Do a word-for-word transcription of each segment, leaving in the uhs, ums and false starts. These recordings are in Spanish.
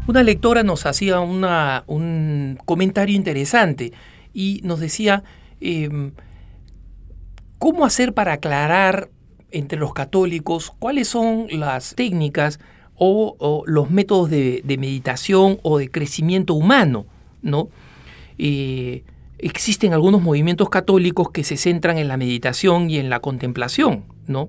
Una lectora nos hacía una, un comentario interesante y nos decía eh, cómo hacer para aclarar entre los católicos cuáles son las técnicas o, o los métodos de, de meditación o de crecimiento humano, ¿no? Eh, existen algunos movimientos católicos que se centran en la meditación y en la contemplación, ¿no?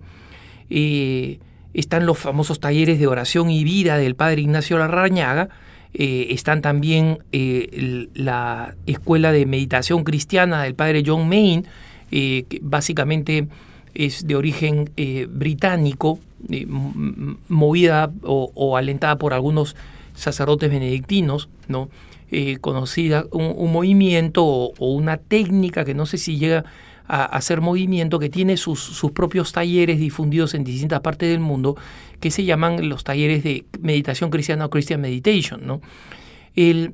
Eh, están los famosos talleres de oración y vida del padre Ignacio Larrañaga, eh, están también eh, la escuela de meditación cristiana del padre John Main, eh, que básicamente es de origen eh, británico, eh, movida o, o alentada por algunos sacerdotes benedictinos, ¿no? Eh, conocida, un, un movimiento o, o una técnica que no sé si llega a hacer movimiento, que tiene sus, sus propios talleres difundidos en distintas partes del mundo, que se llaman los talleres de meditación cristiana o Christian Meditation, ¿no? El,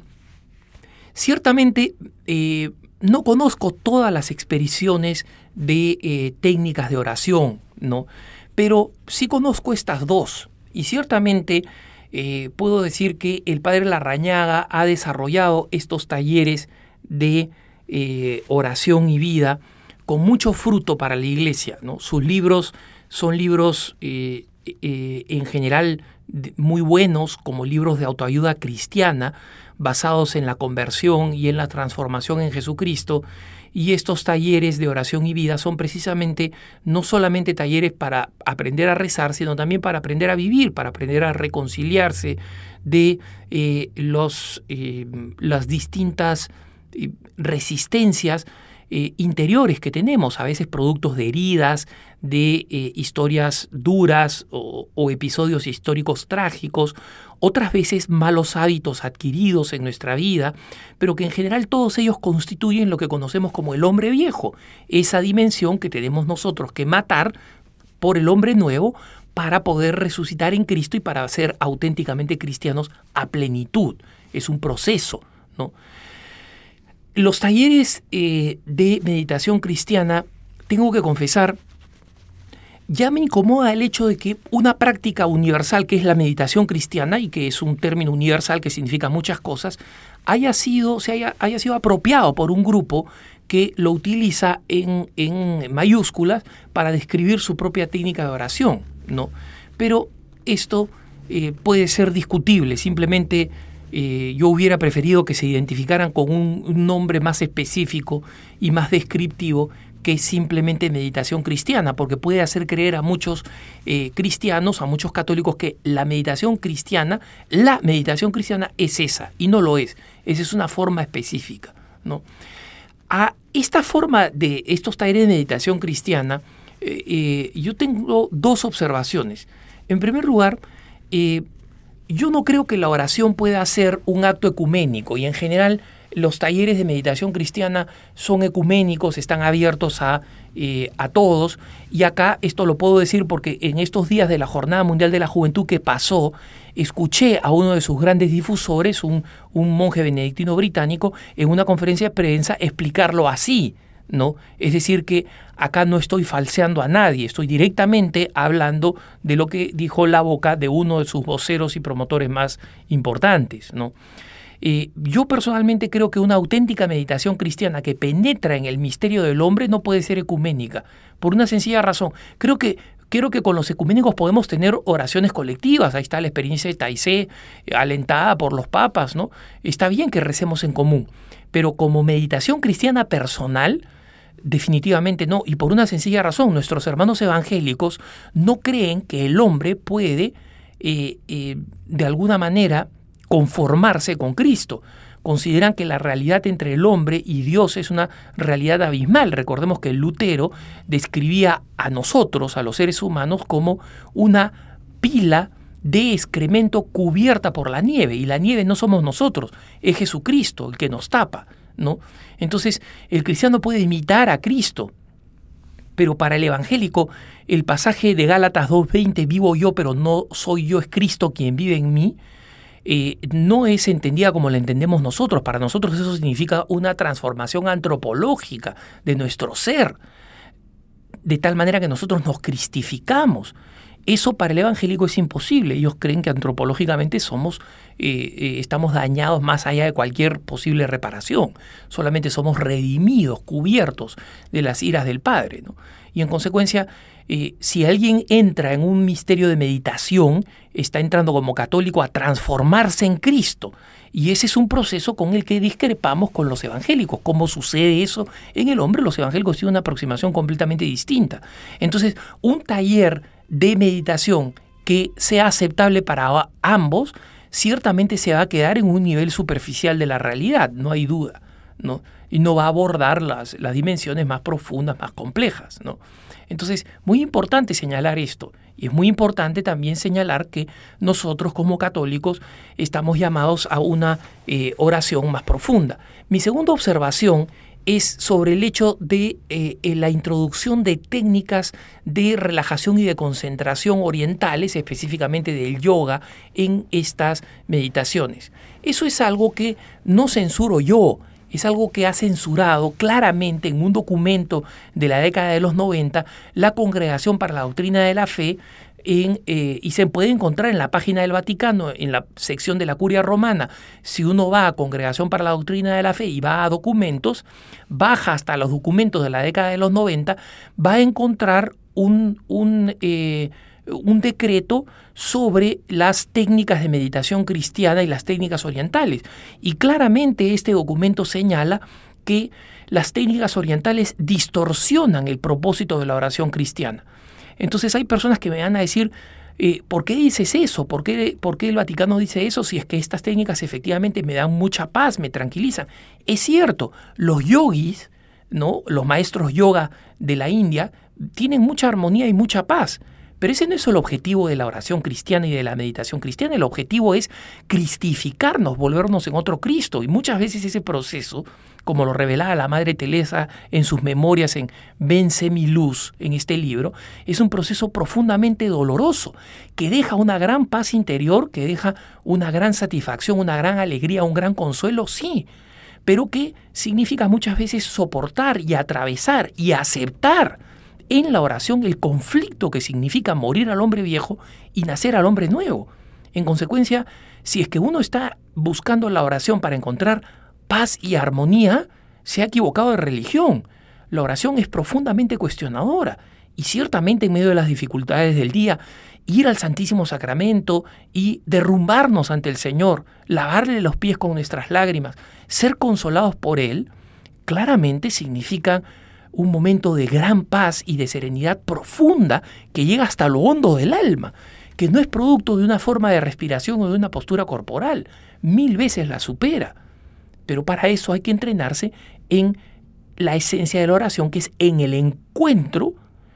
ciertamente eh, no conozco todas las expediciones de eh, técnicas de oración, ¿no? Pero sí conozco estas dos, y ciertamente eh, puedo decir que el padre Larrañaga ha desarrollado estos talleres de eh, oración y vida con mucho fruto para la Iglesia, ¿no? Sus libros son libros eh, eh, en general muy buenos, como libros de autoayuda cristiana, basados en la conversión y en la transformación en Jesucristo. Y estos talleres de oración y vida son precisamente no solamente talleres para aprender a rezar, sino también para aprender a vivir, para aprender a reconciliarse de eh, los, eh, las distintas eh, resistencias Eh, interiores que tenemos, a veces productos de heridas, de eh, historias duras o, o episodios históricos trágicos, otras veces malos hábitos adquiridos en nuestra vida, pero que en general todos ellos constituyen lo que conocemos como el hombre viejo, esa dimensión que tenemos nosotros que matar por el hombre nuevo para poder resucitar en Cristo y para ser auténticamente cristianos a plenitud. Es un proceso, ¿no? Los talleres eh, de meditación cristiana, tengo que confesar, ya me incomoda el hecho de que una práctica universal que es la meditación cristiana, y que es un término universal que significa muchas cosas, haya sido, se haya, haya sido apropiado por un grupo que lo utiliza en, en mayúsculas para describir su propia técnica de oración, ¿no? Pero esto eh, puede ser discutible, simplemente Eh, yo hubiera preferido que se identificaran con un, un nombre más específico y más descriptivo que simplemente meditación cristiana, porque puede hacer creer a muchos eh, cristianos, a muchos católicos, que la meditación cristiana, la meditación cristiana es esa, y no lo es. Esa es una forma específica, ¿no? A esta forma de estos talleres de meditación cristiana, eh, eh, yo tengo dos observaciones. En primer lugar, eh, yo no creo que la oración pueda ser un acto ecuménico, y en general los talleres de meditación cristiana son ecuménicos, están abiertos a, eh, a todos, y acá esto lo puedo decir porque en estos días de la Jornada Mundial de la Juventud que pasó, escuché a uno de sus grandes difusores, un, un monje benedictino británico, en una conferencia de prensa explicarlo así, ¿no? Es decir, que acá no estoy falseando a nadie, estoy directamente hablando de lo que dijo la boca de uno de sus voceros y promotores más importantes, ¿no? Eh, yo personalmente creo que una auténtica meditación cristiana que penetra en el misterio del hombre no puede ser ecuménica, por una sencilla razón. Creo que Creo que con los ecuménicos podemos tener oraciones colectivas. Ahí está la experiencia de Taizé, alentada por los papas, ¿no? Está bien que recemos en común, pero como meditación cristiana personal, definitivamente no. Y por una sencilla razón, nuestros hermanos evangélicos no creen que el hombre puede, eh, eh, de alguna manera, conformarse con Cristo. Consideran que la realidad entre el hombre y Dios es una realidad abismal. Recordemos que Lutero describía a nosotros, a los seres humanos, como una pila de excremento cubierta por la nieve, y la nieve no somos nosotros, es Jesucristo el que nos tapa, ¿no? Entonces, el cristiano puede imitar a Cristo, pero para el evangélico, el pasaje de Gálatas dos veinte, vivo yo, pero no soy yo, es Cristo quien vive en mí, Eh, no es entendida como la entendemos nosotros. Para nosotros eso significa una transformación antropológica de nuestro ser, de tal manera que nosotros nos cristificamos. Eso para el evangélico es imposible. Ellos creen que antropológicamente somos, eh, eh, estamos dañados más allá de cualquier posible reparación. Solamente somos redimidos, cubiertos de las iras del Padre, ¿no? Y en consecuencia, eh, si alguien entra en un misterio de meditación, está entrando como católico a transformarse en Cristo. Y ese es un proceso con el que discrepamos con los evangélicos. ¿Cómo sucede eso en el hombre? Los evangélicos tienen una aproximación completamente distinta. Entonces, un taller de meditación que sea aceptable para ambos, ciertamente se va a quedar en un nivel superficial de la realidad, no hay duda, ¿no? Y no va a abordar las, las dimensiones más profundas, más complejas, ¿no? Entonces, muy importante señalar esto. Y es muy importante también señalar que nosotros como católicos estamos llamados a una eh, oración más profunda. Mi segunda observación es sobre el hecho de eh, la introducción de técnicas de relajación y de concentración orientales, específicamente del yoga, en estas meditaciones. Eso es algo que no censuro yo, es algo que ha censurado claramente en un documento de la década de los noventa la Congregación para la Doctrina de la Fe, En, eh, y se puede encontrar en la página del Vaticano, en la sección de la Curia Romana. Si uno va a Congregación para la Doctrina de la Fe y va a documentos, baja hasta los documentos de la década de los noventa, va a encontrar un, un, eh, un decreto sobre las técnicas de meditación cristiana y las técnicas orientales. Y claramente este documento señala que las técnicas orientales distorsionan el propósito de la oración cristiana. Entonces hay personas que me van a decir, eh, ¿por qué dices eso? ¿Por qué, ¿Por qué el Vaticano dice eso si es que estas técnicas efectivamente me dan mucha paz, me tranquilizan? Es cierto, los yogis, ¿no? Los maestros yoga de la India tienen mucha armonía y mucha paz. Pero ese no es el objetivo de la oración cristiana y de la meditación cristiana. El objetivo es cristificarnos, volvernos en otro Cristo. Y muchas veces ese proceso, como lo revelaba la Madre Teresa en sus memorias en Vence mi luz, en este libro, es un proceso profundamente doloroso, que deja una gran paz interior, que deja una gran satisfacción, una gran alegría, un gran consuelo, sí, pero que significa muchas veces soportar y atravesar y aceptar en la oración el conflicto que significa morir al hombre viejo y nacer al hombre nuevo. En consecuencia, si es que uno está buscando la oración para encontrar paz y armonía, se ha equivocado de religión. La oración es profundamente cuestionadora y ciertamente en medio de las dificultades del día, ir al Santísimo Sacramento y derrumbarnos ante el Señor, lavarle los pies con nuestras lágrimas, ser consolados por Él, claramente significa un momento de gran paz y de serenidad profunda que llega hasta lo hondo del alma, que no es producto de una forma de respiración o de una postura corporal, mil veces la supera. Pero para eso hay que entrenarse en la esencia de la oración, que es en el encuentro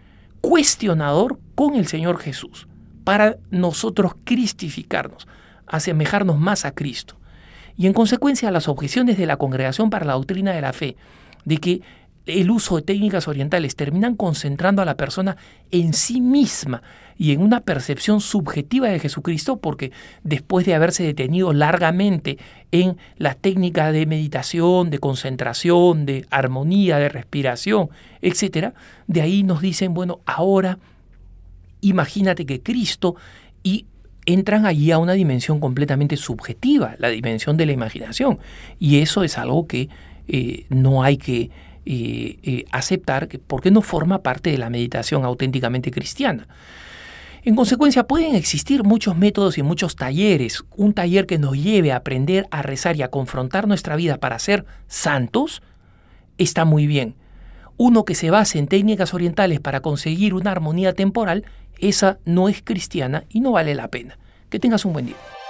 cuestionador con el Señor Jesús, para nosotros cristificarnos, asemejarnos más a Cristo. Y en consecuencia, las objeciones de la Congregación para la Doctrina de la Fe, de que el uso de técnicas orientales terminan concentrando a la persona en sí misma y en una percepción subjetiva de Jesucristo, porque después de haberse detenido largamente en la técnica de meditación, de concentración, de armonía, de respiración, etcétera, de ahí nos dicen, bueno, ahora imagínate que Cristo, y entran allí a una dimensión completamente subjetiva, la dimensión de la imaginación, y eso es algo que eh, no hay que Eh, eh, aceptar, porque no forma parte de la meditación auténticamente cristiana. En consecuencia, pueden existir muchos métodos y muchos talleres. Un taller que nos lleve a aprender a rezar y a confrontar nuestra vida para ser santos está muy bien. Uno que se base en técnicas orientales para conseguir una armonía temporal, esa no es cristiana y no vale la pena. Que tengas un buen día.